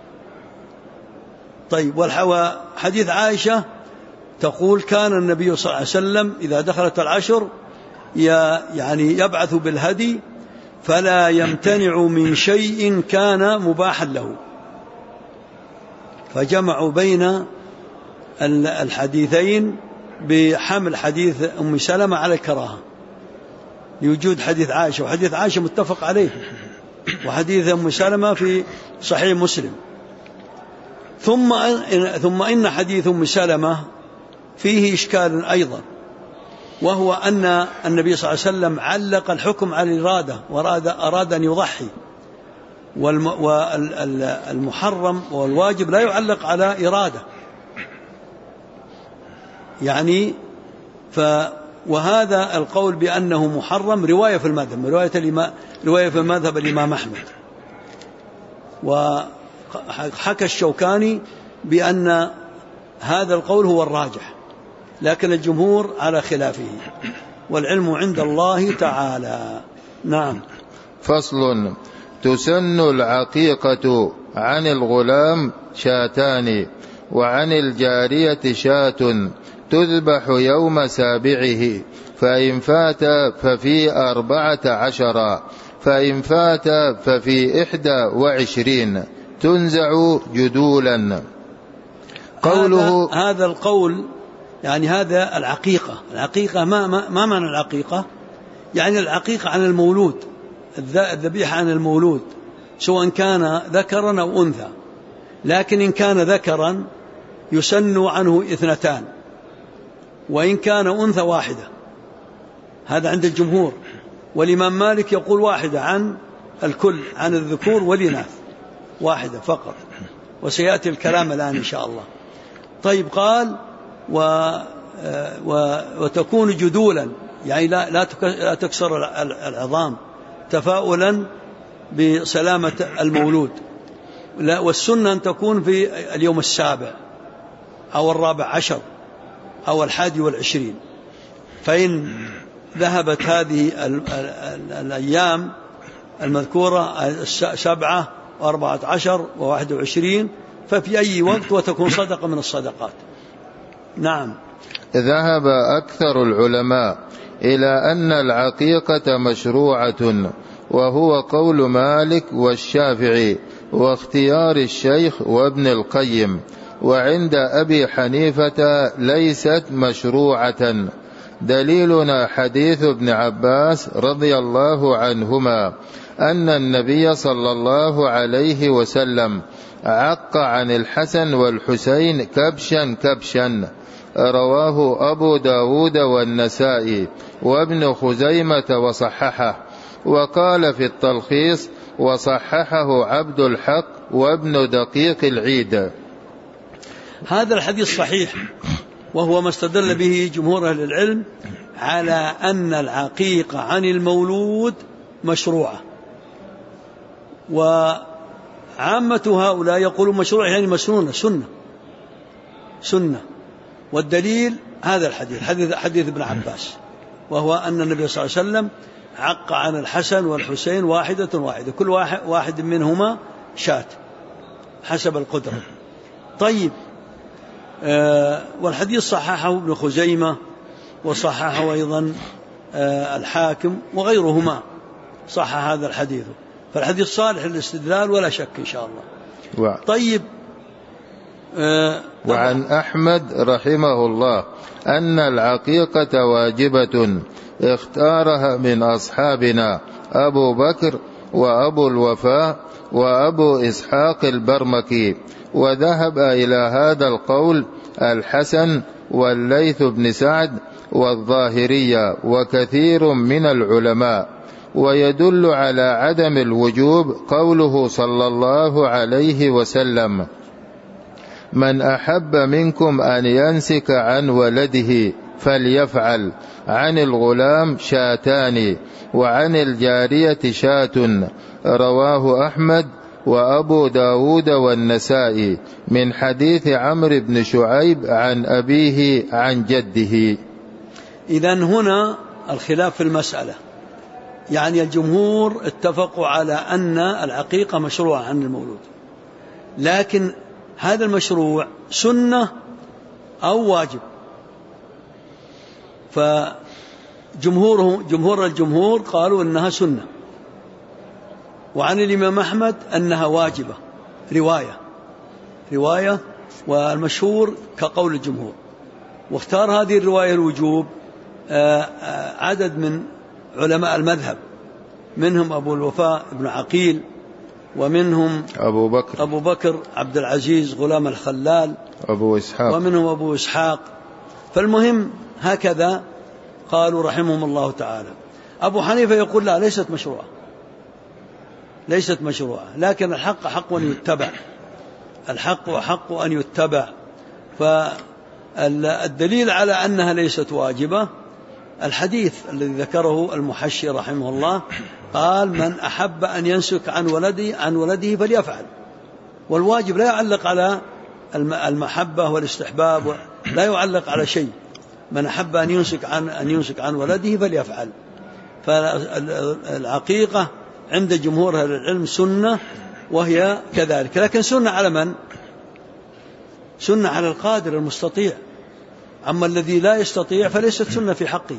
طيب، وحديث عائشة تقول: كان النبي صلى الله عليه وسلم إذا دخلت العشر يعني يبعث بالهدي فلا يمتنع من شيء كان مباحا له. فجمعوا بين الحديثين بحمل حديث أم سلمة على الكراهة لوجود حديث عائشة، وحديث عائشة متفق عليه، وحديث أم سلمة في صحيح مسلم. ثم إن حديث أم سلمة فيه إشكال أيضا، وهو أن النبي صلى الله عليه وسلم علق الحكم على الإرادة، أراد أن يضحي، والمحرم والواجب لا يعلق على إرادة، يعني وهذا القول بأنه محرم رواية في المذهب، رواية في المذهب الإمام أحمد. وحكى الشوكاني بأن هذا القول هو الراجح، لكن الجمهور على خلافه، والعلم عند الله تعالى. نعم. فصل: تسن العقيقة عن الغلام شاتان، وعن الجارية شاة تذبح يوم سابعه، فإن فات ففي 14، فإن فات ففي 21 تنزع جدولا. قوله هذا القول يعني هذا العقيقة ما معنى العقيقة؟ يعني العقيقة عن المولود، الذبيحة عن المولود، سواء كان ذكرا أو أنثى. لكن إن كان ذكرا يسن عنه 2، وإن كان أنثى 1. هذا عند الجمهور. والإمام مالك يقول 1 عن الكل، عن الذكور والإناث، 1 فقط، وسيأتي الكلام الآن إن شاء الله. طيب قال وتكون جدولا، يعني لا تكسر العظام تفاؤلا بسلامة المولود. والسنة أن تكون في اليوم 7 أو 14 أو 21. فإن ذهبت هذه الأيام المذكورة 7 و14 و21 ففي أي وقت وتكون صدقة من الصدقات. نعم. ذهب أكثر العلماء إلى أن العقيقة مشروعة، وهو قول مالك والشافعي واختيار الشيخ وابن القيم. وعند أبي حنيفة ليست مشروعة. دليلنا حديث ابن عباس رضي الله عنهما أن النبي صلى الله عليه وسلم عق عن الحسن والحسين كبشا كبشا، رواه أبو داود والنسائي وابن خزيمة وصححه. وقال في التلخيص وصححه عبد الحق وابن دقيق العيد. هذا الحديث صحيح، وهو ما استدل به جمهور أهل العلم على أن العقيقة عن المولود مشروعة. وعامة هؤلاء يقولون مشروع يعني مسنونة، سنة. والدليل هذا الحديث، حديث ابن عباس، وهو أن النبي صلى الله عليه وسلم عق عن الحسن والحسين واحدة، كل واحد منهما شاة حسب القدرة. طيب، والحديث صححه ابن خزيمة وصححه أيضا الحاكم وغيرهما صح هذا الحديث، فالحديث صالح للاستدلال ولا شك إن شاء الله. طيب، وعن أحمد رحمه الله أن العقيقة واجبة اختارها من أصحابنا أبو بكر وأبو الوفاء وأبو إسحاق البرمكي. وذهب إلى هذا القول الحسن والليث بن سعد والظاهرية وكثير من العلماء. ويدل على عدم الوجوب قوله صلى الله عليه وسلم: من أحب منكم أن ينسك عن ولده فليفعل. عن الغلام شاتان وعن الجارية شاة، رواه أحمد وأبو داود والنسائي من حديث عمرو بن شعيب عن أبيه عن جده. إذن هنا الخلاف في المسألة، يعني الجمهور اتفقوا على أن العقيقة مشروعة عن المولود، لكن هذا المشروع سنة أو واجب. جمهور الجمهور قالوا أنها سنة، وعن الإمام أحمد أنها واجبة، رواية والمشهور كقول الجمهور. واختار هذه الرواية الوجوب عدد من علماء المذهب، منهم أبو الوفاء ابن عقيل، ومنهم أبو بكر عبد العزيز غلام الخلال، ومنهم أبو إسحاق. فالمهم هكذا قالوا رحمهم الله تعالى. أبو حنيفة يقول لا، ليست مشروعة، لكن الحق حق أن يتبع، الحق حق أن يتبع. فالدليل على أنها ليست واجبة الحديث الذي ذكره المحشي رحمه الله، قال: من أحب أن ينسك عن ولده فليفعل. والواجب لا يعلق على المحبة والاستحباب، لا يعلق على شيء. من أحب أن ينسك عن ولده فليفعل. فالعقيقة عند جمهور أهل العلم سنة، وهي كذلك، لكن سنة على من؟ سنة على القادر المستطيع. أما الذي لا يستطيع فليست سنة في حقه،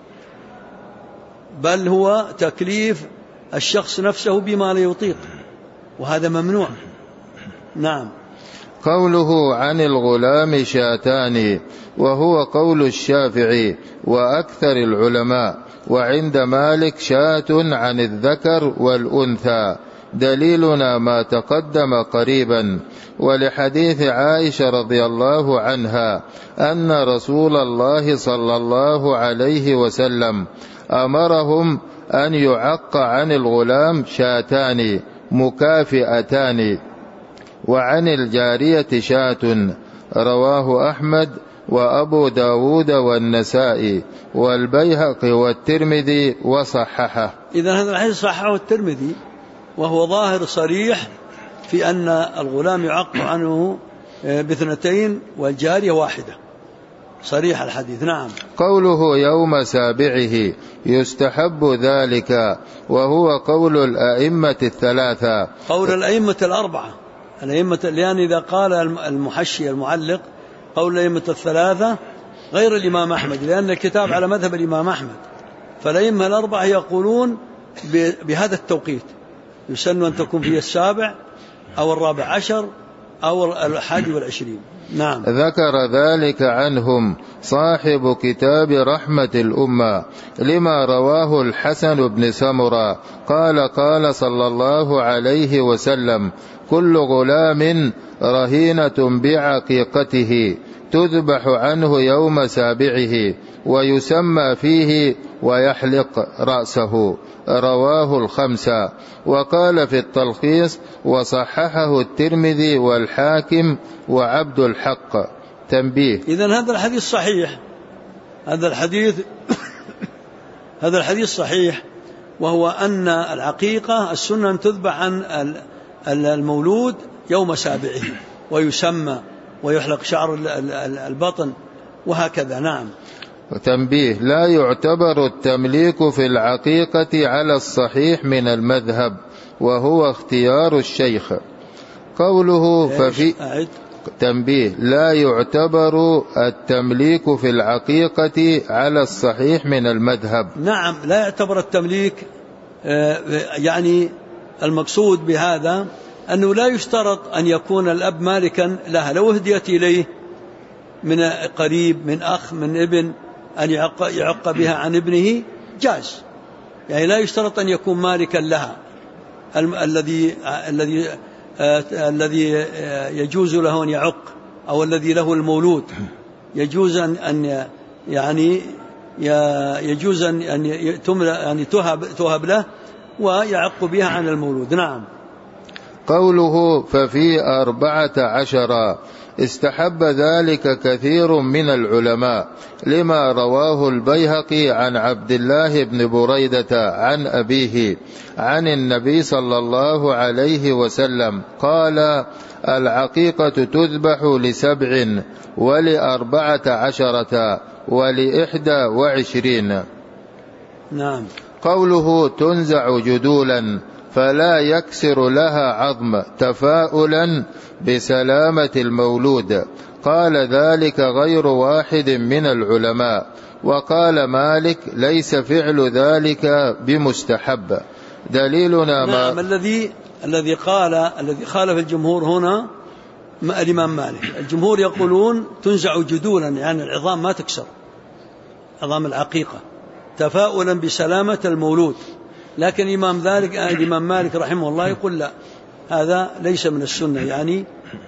بل هو تكليف الشخص نفسه بما لا يطيق، وهذا ممنوع. نعم. قوله عن الغلام شاتان، وهو قول الشافعي وأكثر العلماء. وعند مالك شاة عن الذكر والأنثى. دليلنا ما تقدم قريبا. ولحديث عائشة رضي الله عنها أن رسول الله صلى الله عليه وسلم أمرهم أن يعق عن الغلام شاتان مكافئتان. وعن الجارية شاة، رواه أحمد وأبو داود والنسائي والبيهقي والترمذي وصححه. إذن هذا الحديث صححه الترمذي، وهو ظاهر صريح في أن الغلام يعق عنه باثنتين والجارية واحدة، صريح الحديث. نعم. قوله يوم سابعه يستحب ذلك، وهو قول الأئمة الثلاثة، قول الأئمة الأربعة، لأن إذا قال المحشي المعلق قول الأئمة الثلاثة غير الإمام أحمد، لأن الكتاب على مذهب الإمام أحمد، فالأئمة الأربعة يقولون بهذا التوقيت، يسن أن تكون في السابع أو 14 أو 21. نعم. ذكر ذلك عنهم صاحب كتاب رحمة الأمة لما رواه الحسن بن سمرة قال قال صلى الله عليه وسلم: كل غلام رهينة بعقيقته تذبح عنه يوم سابعه ويسمى فيه ويحلق رأسه. رواه الخمسة. وقال في التلخيص: وصححه الترمذي والحاكم وعبد الحق. تنبيه: إذن هذا الحديث صحيح، هذا الحديث صحيح، وهو أن العقيقة السنة أن تذبح عن المولود يوم سابعه ويسمى ويحلق شعر البطن وهكذا. نعم. تنبيه: لا يعتبر التمليك في العقيقة على الصحيح من المذهب، وهو اختيار الشيخ. قوله ففي تنبيه: لا يعتبر التمليك في العقيقة على الصحيح من المذهب. نعم، لا يعتبر التمليك، يعني المقصود بهذا أنه لا يشترط أن يكون الأب مالكا لها، لو اهديت إليه من قريب، من أخ، من ابن، أن يعق بها عن ابنه جاز، يعني لا يشترط أن يكون مالكا لها. الذي يجوز له أن يعق أو الذي له المولود يجوز أن يعني يجوز أن تهب له ويعق بها عن المولود. نعم. قوله ففي 14 استحب ذلك كثير من العلماء لما رواه البيهقي عن عبد الله بن بريدة عن أبيه عن النبي صلى الله عليه وسلم قال: العقيقة تذبح ل7 ول14 ول21. نعم. قوله تنزع جدولا فلا يكسر لها عظم تفاؤلا بسلامة المولود، قال ذلك غير واحد من العلماء، وقال مالك: ليس فعل ذلك بمستحب. دليلنا نعم. الذي خالف الجمهور هنا الإمام مالك. الجمهور يقولون تنزع جدولا، يعني العظام ما تكسر، عظام العقيقة، تفاؤلا بسلامة المولود. لكن الإمام مالك رحمه الله يقول لا، هذا ليس من السنة، يعني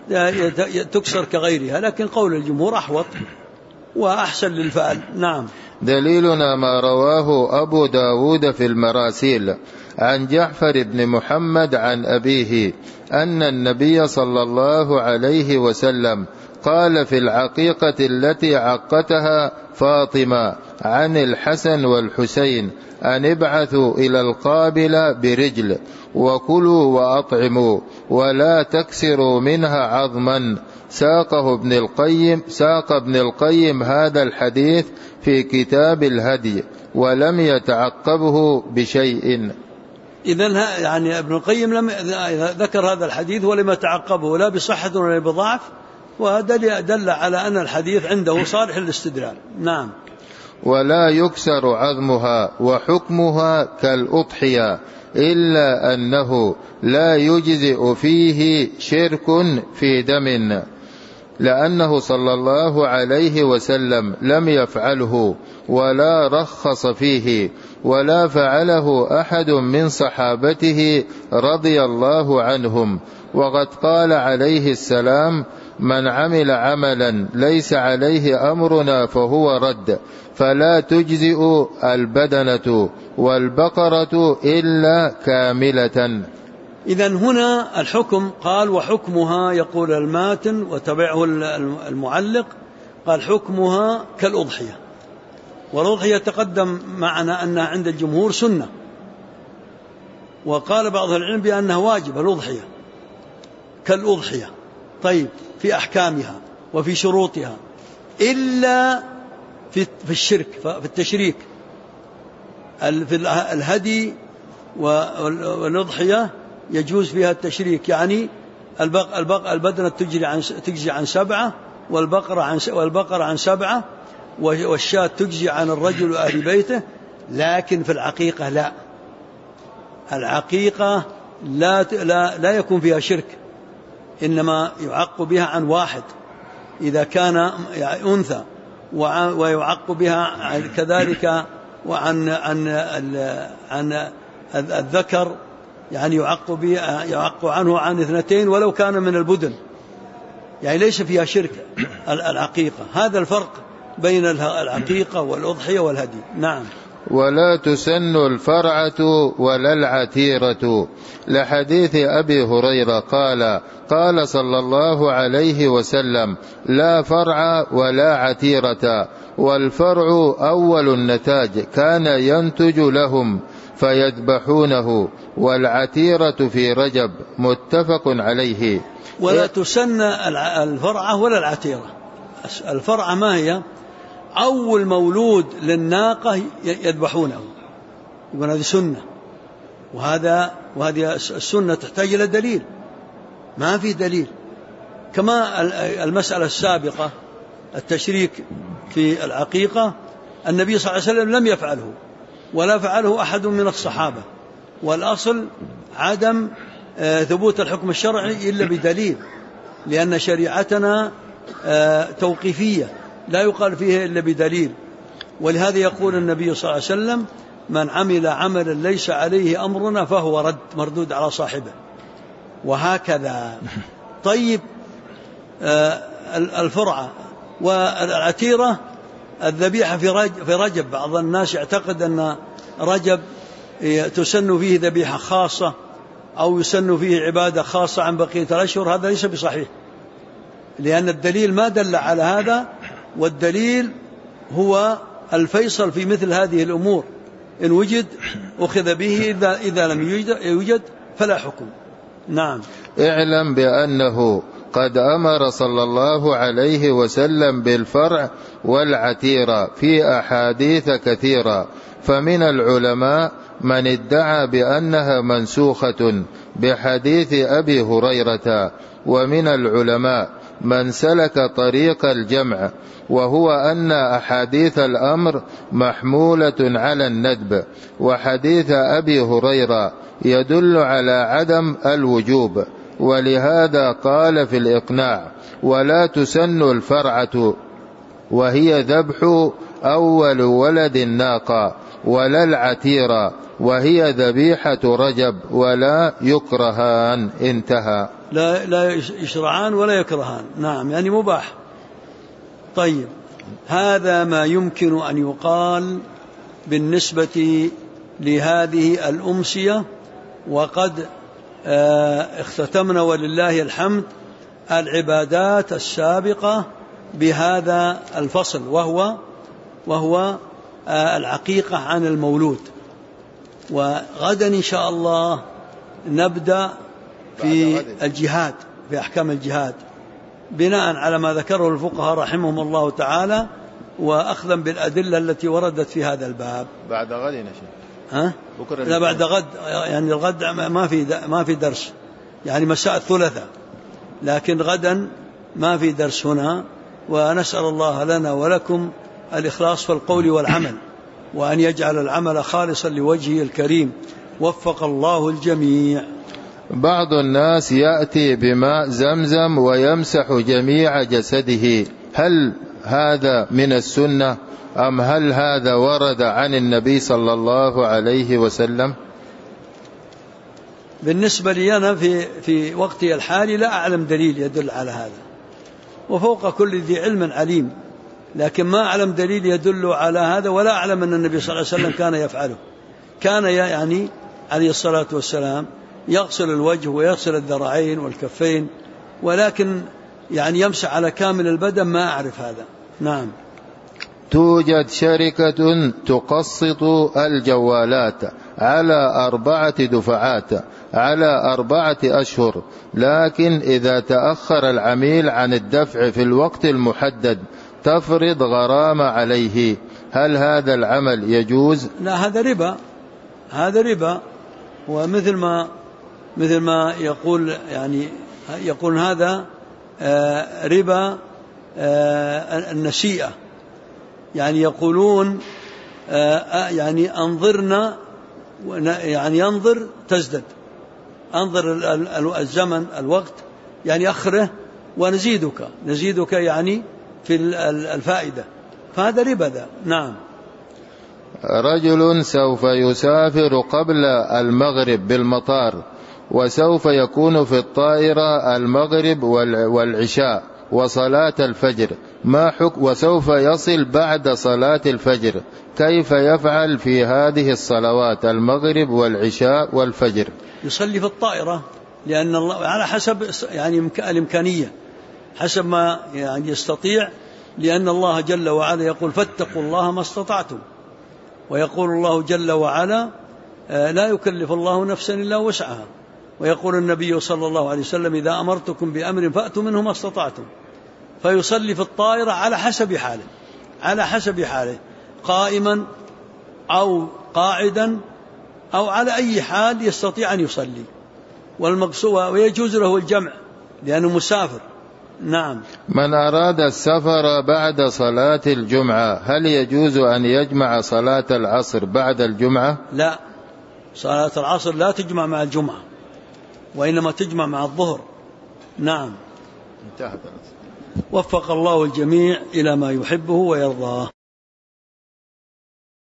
تكسر كغيرها، لكن قول الجمهور أحوط وأحسن للفعل. نعم. دليلنا ما رواه أبو داود في المراسيل عن جعفر بن محمد عن أبيه أن النبي صلى الله عليه وسلم قال في العقيقة التي عقتها فاطمة عن الحسن والحسين: أن ابعثوا إلى القابلة برجل وكلوا وأطعموا ولا تكسروا منها عظما. ساق ابن القيم هذا الحديث في كتاب الهدي ولم يتعقبه بشيء. إذن يعني ابن القيم لم ذكر هذا الحديث ولم يتعقبه لا بصحة ولا بضعف، ودل على أن الحديث عنده صالح للاستدلال. نعم. ولا يكسر عظمها وحكمها كالأضحية، إلا أنه لا يجزئ فيه شرك في دم، لأنه صلى الله عليه وسلم لم يفعله ولا رخص فيه ولا فعله أحد من صحابته رضي الله عنهم. وقد قال عليه السلام: من عمل عملا ليس عليه أمرنا فهو رد، فلا تجزئ البدنة والبقرة إلا كاملة. إذن هنا الحكم قال وحكمها، يقول الماتن وتبعه المعلق، قال حكمها كالأضحية. والأضحية تقدم معنا أنها عند الجمهور سنة، وقال بعض العلم بأنها واجبة الأضحية كالأضحية. طيب في أحكامها وفي شروطها، إلا في الشرك، في التشريك. في الهدي والأضحية يجوز فيها التشريك، يعني البدنة تجزي عن 7، والبقرة عن 7، والشاة تجزي عن الرجل وأهل بيته. لكن في العقيقة لا، العقيقة لا يكون فيها شرك، إنما يعق بها عن واحد إذا كان أنثى، ويعق بها كذلك عن الذكر، يعني يعق عنه عن 2 ولو كان من البدن، يعني ليس فيها شرك العقيقة. هذا الفرق بين العقيقة والأضحية والهدي. نعم. ولا تسن الفرعة ولا العتيرة، لحديث أبي هريرة قال صلى الله عليه وسلم: لا فرع ولا عتيرة، والفرع أول النتاج كان ينتج لهم فيذبحونه، والعتيرة في رجب، متفق عليه. ولا تسن الفرعة ولا العتيرة. الفرعة ما هي؟ أول مولود للناقة يذبحونه، يقول هذه سنة، وهذه السنة تحتاج إلى دليل، ما في دليل. كما المسألة السابقة التشريك في العقيقة، النبي صلى الله عليه وسلم لم يفعله ولا فعله أحد من الصحابة، والأصل عدم ثبوت الحكم الشرعي إلا بدليل، لأن شريعتنا توقيفية لا يقال فيها إلا بدليل. ولهذا يقول النبي صلى الله عليه وسلم: من عمل عملا ليس عليه أمرنا فهو رد، مردود على صاحبه. وهكذا. طيب الفرعة والعتيرة الذبيحة في رجب. بعض الناس يعتقد أن رجب تسن فيه ذبيحة خاصة أو يسن فيه عبادة خاصة عن بقية الأشهر. هذا ليس بصحيح، لأن الدليل ما دل على هذا، والدليل هو الفيصل في مثل هذه الأمور. إن وجد أخذ به، إذا لم يوجد فلا حكم. نعم. اعلم بأنه قد أمر صلى الله عليه وسلم بالفرع والعتيرة في أحاديث كثيرة، فمن العلماء من ادعى بأنها منسوخة بحديث أبي هريرة، ومن العلماء من سلك طريق الجمع، وهو أن أحاديث الأمر محمولة على الندب، وحديث أبي هريرة يدل على عدم الوجوب. ولهذا قال في الإقناع: ولا تسن الفرعة وهي ذبح أول ولد الناقة، ولا العتيرة وهي ذبيحة رجب، ولا يكرهان. انتهى. لا يشرعان ولا يكرهان. نعم، يعني مباح. طيب، هذا ما يمكن أن يقال بالنسبة لهذه الأمسية. وقد اختتمنا ولله الحمد العبادات السابقة بهذا الفصل، وهو العقيقة عن المولود. وغدا إن شاء الله نبدأ في الجهاد، في أحكام الجهاد، بناء على ما ذكره الفقهاء رحمهم الله تعالى، وأخذا بالأدلة التي وردت في هذا الباب. بعد غد يا شيخ؟ لا، بعد غد، يعني الغد ما في درس، يعني مساء الثلاثاء، لكن غدا ما في درس هنا. ونسأل الله لنا ولكم الإخلاص في القول والعمل، وأن يجعل العمل خالصا لوجهه الكريم. وفق الله الجميع. بعض الناس يأتي بماء زمزم ويمسح جميع جسده، هل هذا من السنة أم هل هذا ورد عن النبي صلى الله عليه وسلم؟ بالنسبة لي أنا في وقتي الحالي لا أعلم دليل يدل على هذا، وفوق كل ذي علم عليم، لكن ما أعلم دليل يدل على هذا، ولا أعلم أن النبي صلى الله عليه وسلم كان يفعله. كان يعني عليه الصلاة والسلام يغسل الوجه ويغسل الذراعين والكفين، ولكن يعني يمسح على كامل البدن ما أعرف هذا. نعم. توجد شركة تقسط الجوالات على 4 دفعات على 4 أشهر، لكن إذا تأخر العميل عن الدفع في الوقت المحدد تفرض غرامة عليه، هل هذا العمل يجوز؟ لا، هذا ربا، هذا ربا. ومثل ما يقول يعني يقول هذا ربا النسيئة، يعني يقولون يعني أنظرنا، يعني ينظر تزدد، أنظر الزمن الوقت يعني أخره ونزيدك يعني في الفائدة، فهذا ربا ذا. نعم. رجل سوف يسافر قبل المغرب بالمطار، وسوف يكون في الطائرة المغرب والعشاء وصلاة الفجر، وسوف يصل بعد صلاة الفجر، كيف يفعل في هذه الصلوات المغرب والعشاء والفجر؟ يصلي في الطائرة، لأن الله على حسب يعني الإمكانية، حسب ما يعني يستطيع، لأن الله جل وعلا يقول فاتقوا الله ما استطعتم، ويقول الله جل وعلا لا يكلف الله نفسا إلا وسعها، ويقول النبي صلى الله عليه وسلم إذا أمرتكم بأمر فأتوا منه ما استطعتم. فيصلي في الطائرة على حسب حاله، قائما أو قاعدا أو على أي حال يستطيع أن يصلي، ويجوز له الجمع لأنه مسافر. نعم. من أراد السفر بعد صلاة الجمعة هل يجوز أن يجمع صلاة العصر بعد الجمعة؟ لا، صلاة العصر لا تجمع مع الجمعة، وإنما تجمع مع الظهر. نعم. انتهت. وفق الله الجميع إلى ما يحبه ويرضاه.